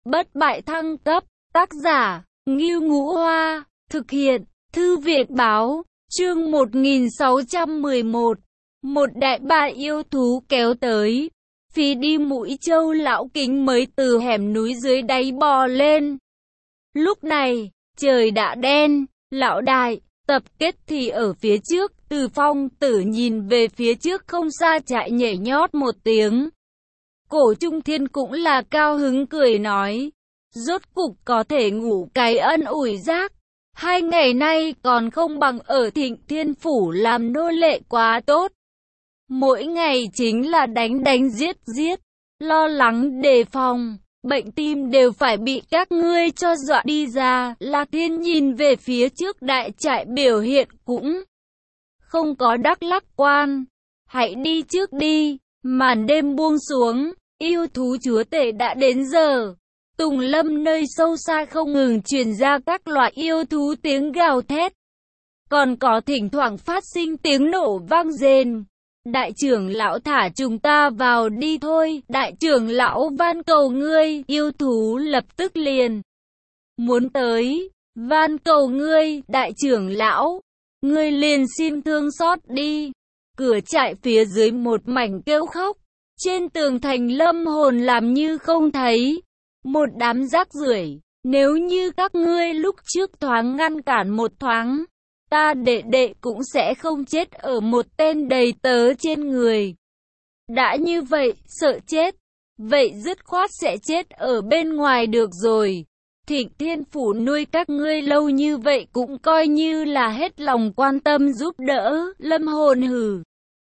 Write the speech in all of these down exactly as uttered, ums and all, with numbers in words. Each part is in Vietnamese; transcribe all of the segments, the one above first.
bất bại thăng cấp, tác giả, Ngưu Ngũ Hoa, thực hiện, Thư viện Báo, chương một nghìn sáu trăm mười một. Một đại bạ yêu thú kéo tới. Phí đi mũi trâu lão kính mới từ hẻm núi dưới đáy bò lên. Lúc này, trời đã đen, lão đại, tập kết thì ở phía trước, Từ Phong Tử nhìn về phía trước không xa chạy nhảy nhót một tiếng. Cổ Trung Thiên cũng là cao hứng cười nói, rốt cục có thể ngủ cái ân ủi giấc. Hai ngày nay còn không bằng ở Thịnh Thiên Phủ làm nô lệ quá tốt. Mỗi ngày chính là đánh đánh giết giết, lo lắng đề phòng, bệnh tim đều phải bị các ngươi cho dọa đi ra. Lạc Thiên nhìn về phía trước đại trại biểu hiện cũng không có đắc lắc quan. Hãy đi trước đi, màn đêm buông xuống, yêu thú chúa tể đã đến giờ. Tùng lâm nơi sâu xa không ngừng truyền ra các loại yêu thú tiếng gào thét. Còn có thỉnh thoảng phát sinh tiếng nổ vang rền. Đại trưởng lão thả chúng ta vào đi thôi. Đại trưởng lão van cầu ngươi. Yêu thú lập tức liền muốn tới. Van cầu ngươi, đại trưởng lão. Ngươi liền xin thương xót đi. Cửa trại phía dưới một mảnh kêu khóc. Trên tường thành Lâm Hồn làm như không thấy. Một đám rác rưởi, nếu như các ngươi lúc trước thoáng ngăn cản một thoáng, ta đệ đệ cũng sẽ không chết ở một tên đầy tớ trên người. Đã như vậy, sợ chết, vậy dứt khoát sẽ chết ở bên ngoài được rồi. Thịnh Thiên Phủ nuôi các ngươi lâu như vậy cũng coi như là hết lòng quan tâm giúp đỡ. Lâm Hồn hừ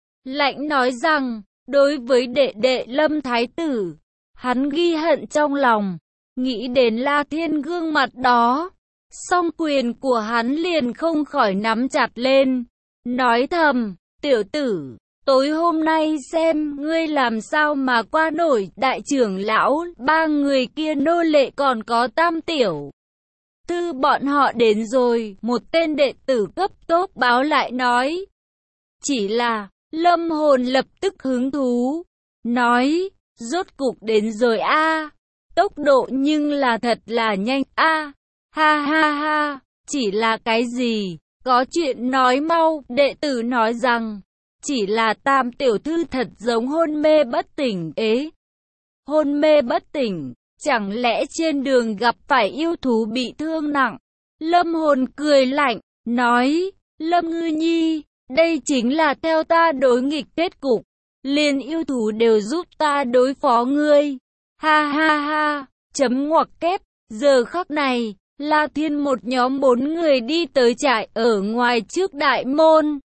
lạnh nói rằng, đối với đệ đệ Lâm Thái Tử, hắn ghi hận trong lòng, nghĩ đến La Thiên gương mặt đó, song quyền của hắn liền không khỏi nắm chặt lên, nói thầm, tiểu tử, tối hôm nay xem ngươi làm sao mà qua nổi. Đại trưởng lão, ba người kia nô lệ còn có Tam tiểu thư bọn họ đến rồi. Một tên đệ tử cấp tốt báo lại nói. Chỉ là, Lâm Hồn lập tức hứng thú, nói, rốt cục đến rồi a, à. Tốc độ nhưng là thật là nhanh a, à. Ha ha ha, chỉ là cái gì, có chuyện nói mau. Đệ tử nói rằng, chỉ là Tam tiểu thư thật giống hôn mê bất tỉnh ế. Hôn mê bất tỉnh, chẳng lẽ trên đường gặp phải yêu thú bị thương nặng? Lâm Hồn cười lạnh, nói, Lâm Ngư Nhi, đây chính là theo ta đối nghịch kết cục. Liền yêu thú đều giúp ta đối phó ngươi. Ha ha ha, chấm ngoặc kép. Giờ khắc này, La Thiên một nhóm bốn người đi tới trại ở ngoài trước đại môn.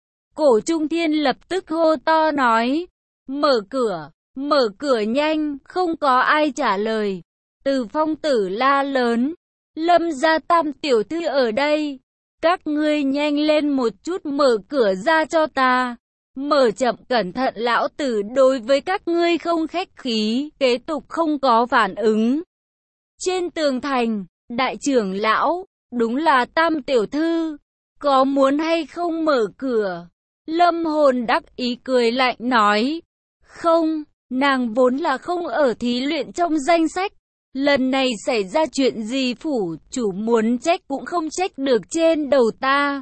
Cổ Trung Thiên lập tức hô to nói, mở cửa, mở cửa nhanh. Không có ai trả lời. Từ Phong Tử la lớn, Lâm gia Tam tiểu thư ở đây, các ngươi nhanh lên một chút mở cửa ra cho ta. Mở chậm cẩn thận, lão tử đối với các ngươi không khách khí. Kế tục không có phản ứng. Trên tường thành, đại trưởng lão, đúng là Tam tiểu thư, có muốn hay không mở cửa? Lâm Hồn đắc ý cười lạnh nói, không, nàng vốn là không ở thí luyện trong danh sách. Lần này xảy ra chuyện gì phủ chủ muốn trách cũng không trách được trên đầu ta.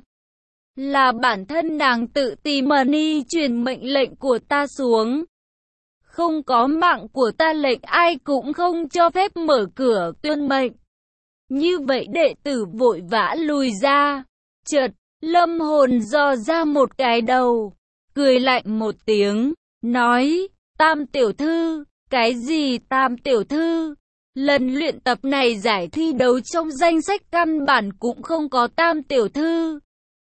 Là bản thân nàng tự tìm mani truyền mệnh lệnh của ta xuống. Không có mạng của ta lệnh ai cũng không cho phép mở cửa tuyên mệnh. Như vậy đệ tử vội vã lùi ra. Chợt, Lâm Hồn dò ra một cái đầu, cười lạnh một tiếng, nói, Tam tiểu thư, cái gì Tam tiểu thư? Lần luyện tập này giải thi đấu trong danh sách căn bản cũng không có Tam tiểu thư.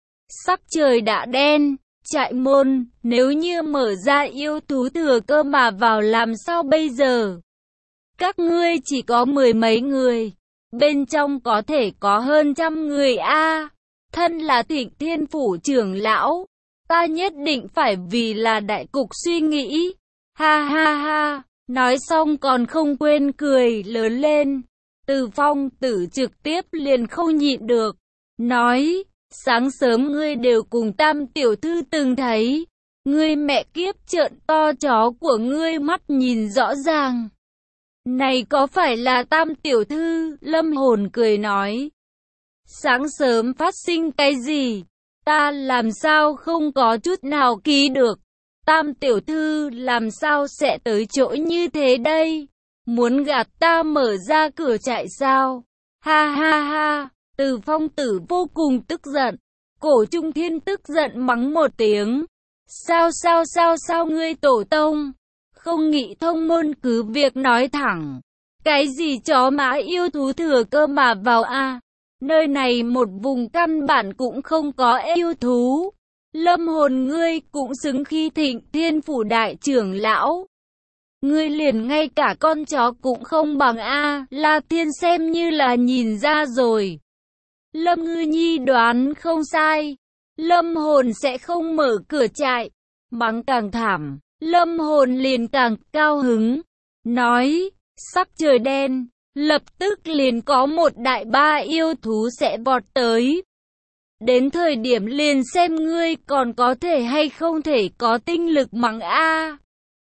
Sắc trời đã đen, trại môn, nếu như mở ra yêu thú thừa cơ mà vào làm sao bây giờ? Các ngươi chỉ có mười mấy người, bên trong có thể có hơn trăm người a. À, thân là Thịnh Thiên Phủ trưởng lão, ta nhất định phải vì là đại cục suy nghĩ. Ha ha ha, nói xong còn không quên cười lớn lên. Từ Phong Tử trực tiếp liền không nhịn được, nói, sáng sớm ngươi đều cùng Tam tiểu thư từng thấy. Ngươi mẹ kiếp, trợn to chó của ngươi mắt nhìn rõ ràng. Này có phải là Tam tiểu thư? Lâm hồn cười nói. Sáng sớm phát sinh cái gì? Ta làm sao không có chút nào ký được. Tam tiểu thư làm sao sẽ tới chỗ như thế đây? Muốn gạt ta mở ra cửa chạy sao? Ha ha ha, Từ Phong tử vô cùng tức giận. Cổ Trung Thiên tức giận mắng một tiếng. Sao sao sao sao ngươi tổ tông? Không nghĩ thông môn cứ việc nói thẳng. Cái gì chó mã yêu thú thừa cơ mà vào a? Nơi này một vùng căn bản cũng không có yêu thú. Lâm hồn ngươi cũng xứng khi Thịnh Thiên phủ đại trưởng lão. Ngươi liền ngay cả con chó cũng không bằng a. La Thiên xem như là nhìn ra rồi. Lâm Ngư Nhi đoán không sai. Lâm hồn sẽ không mở cửa chạy. Mắng càng thảm, Lâm hồn liền càng cao hứng. Nói, sắc trời đen, lập tức liền có một đại ba yêu thú sẽ vọt tới. Đến thời điểm liền xem ngươi còn có thể hay không thể có tinh lực mắng a.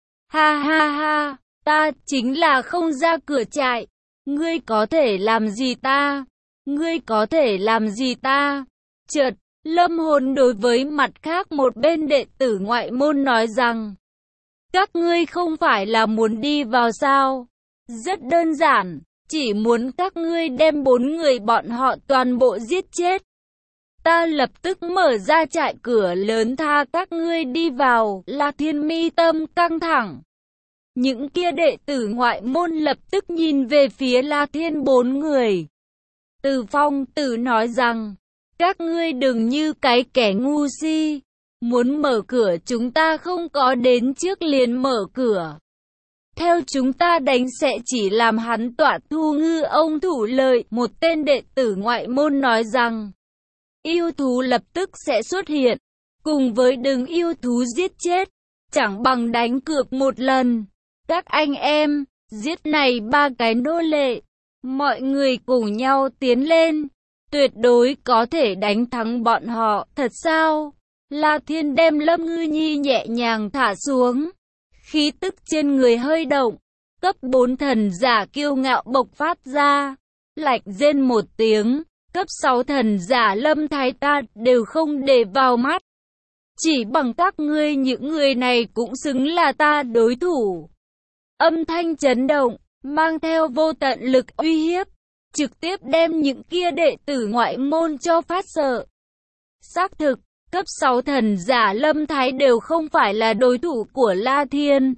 Ha ha ha, ta chính là không ra cửa chạy. Ngươi có thể làm gì ta? Ngươi có thể làm gì ta? Chợt, Lâm hồn đối với mặt khác một bên đệ tử ngoại môn nói rằng, các ngươi không phải là muốn đi vào sao? Rất đơn giản, chỉ muốn các ngươi đem bốn người bọn họ toàn bộ giết chết. Ta lập tức mở ra trại cửa lớn tha các ngươi đi vào. La Thiên mi tâm căng thẳng. Những kia đệ tử ngoại môn lập tức nhìn về phía La Thiên bốn người. Từ Phong tử nói rằng, các ngươi đừng như cái kẻ ngu si. Muốn mở cửa chúng ta không có đến trước liền mở cửa. Theo chúng ta đánh sẽ chỉ làm hắn tọa thu ngư ông thủ lợi. Một tên đệ tử ngoại môn nói rằng, yêu thú lập tức sẽ xuất hiện. Cùng với đừng yêu thú giết chết, chẳng bằng đánh cược một lần. Các anh em, giết này ba cái nô lệ. Mọi người cùng nhau tiến lên. Tuyệt đối có thể đánh thắng bọn họ. Thật sao? La Thiên đem Lâm Ngư Nhi nhẹ nhàng thả xuống. Khí tức trên người hơi động. Cấp bốn thần giả kiêu ngạo bộc phát ra. Lạnh rên một tiếng. Cấp sáu thần giả Lâm Thái ta đều không để vào mắt. Chỉ bằng các ngươi những người này cũng xứng là ta đối thủ. Âm thanh chấn động, mang theo vô tận lực uy hiếp. Trực tiếp đem những kia đệ tử ngoại môn cho phát sợ. Xác thực, cấp sáu thần giả Lâm Thái đều không phải là đối thủ của La Thiên.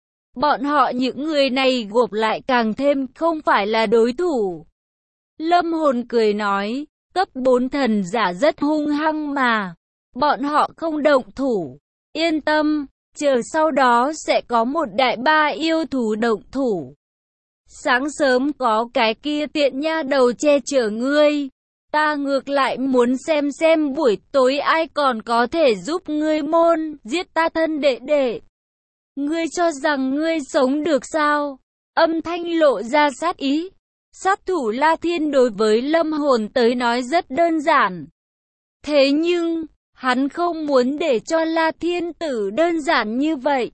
Bọn họ những người này gộp lại càng thêm không phải là đối thủ. Lâm hồn cười nói, cấp bốn thần giả rất hung hăng mà. Bọn họ không động thủ. Yên tâm, chờ sau đó sẽ có một đại ba yêu thú động thủ. Sáng sớm có cái kia tiện nha đầu che chở ngươi. Ta ngược lại muốn xem xem buổi tối ai còn có thể giúp ngươi môn giết ta thân đệ đệ. Ngươi cho rằng ngươi sống được sao? Âm thanh lộ ra sát ý. Sát thủ La Thiên đối với Lâm hồn tới nói rất đơn giản. Thế nhưng, hắn không muốn để cho La Thiên tử đơn giản như vậy.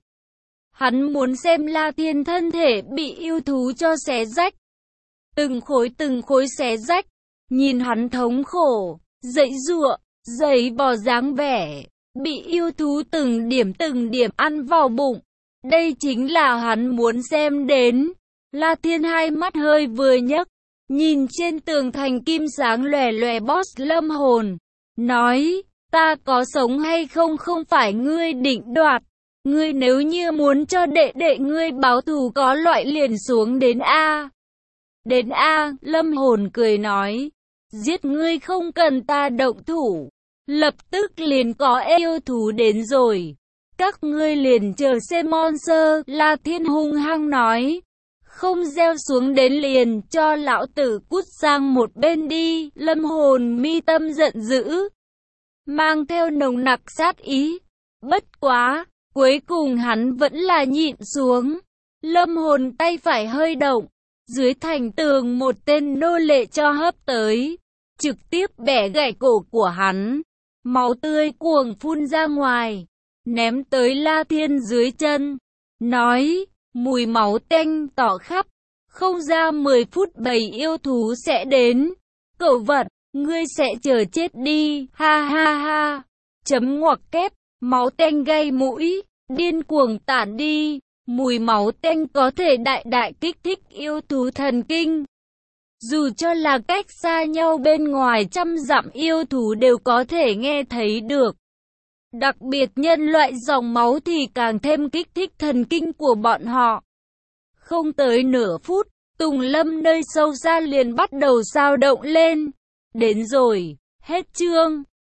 Hắn muốn xem La Thiên thân thể bị yêu thú cho xé rách. Từng khối từng khối xé rách. Nhìn hắn thống khổ, dãy giụa, giấy bò dáng vẻ. Bị yêu thú từng điểm từng điểm ăn vào bụng. Đây chính là hắn muốn xem đến. La Thiên hai mắt hơi vừa nhấc. Nhìn trên tường thành kim sáng lòe lòe boss Lâm hồn. Nói, ta có sống hay không không phải ngươi định đoạt. Ngươi nếu như muốn cho đệ đệ ngươi báo thù có loại liền xuống đến A. Đến A, Lâm hồn cười nói. Giết ngươi không cần ta động thủ. Lập tức liền có yêu thú đến rồi. Các ngươi liền chờ xem monster. La Thiên hung hăng nói. Không gieo xuống đến liền cho lão tử cút sang một bên đi. Lâm hồn mi tâm giận dữ. Mang theo nồng nặc sát ý. Bất quá. Cuối cùng hắn vẫn là nhịn xuống. Lâm hồn tay phải hơi động. Dưới thành tường một tên nô lệ cho hấp tới. Trực tiếp bẻ gãy cổ của hắn. Máu tươi cuồng phun ra ngoài. Ném tới La Thiên dưới chân. Nói, mùi máu tanh tỏ khắp. Không ra mười phút bầy yêu thú sẽ đến. Cẩu vật, ngươi sẽ chờ chết đi, ha ha ha. Chấm ngoặc kép, máu tanh gây mũi, điên cuồng tản đi. Mùi máu tanh có thể đại đại kích thích yêu thú thần kinh. Dù cho là cách xa nhau bên ngoài trăm dặm yêu thú đều có thể nghe thấy được. Đặc biệt nhân loại dòng máu thì càng thêm kích thích thần kinh của bọn họ. Không tới nửa phút, Tùng Lâm nơi sâu xa liền bắt đầu dao động lên. Đến rồi, hết chương.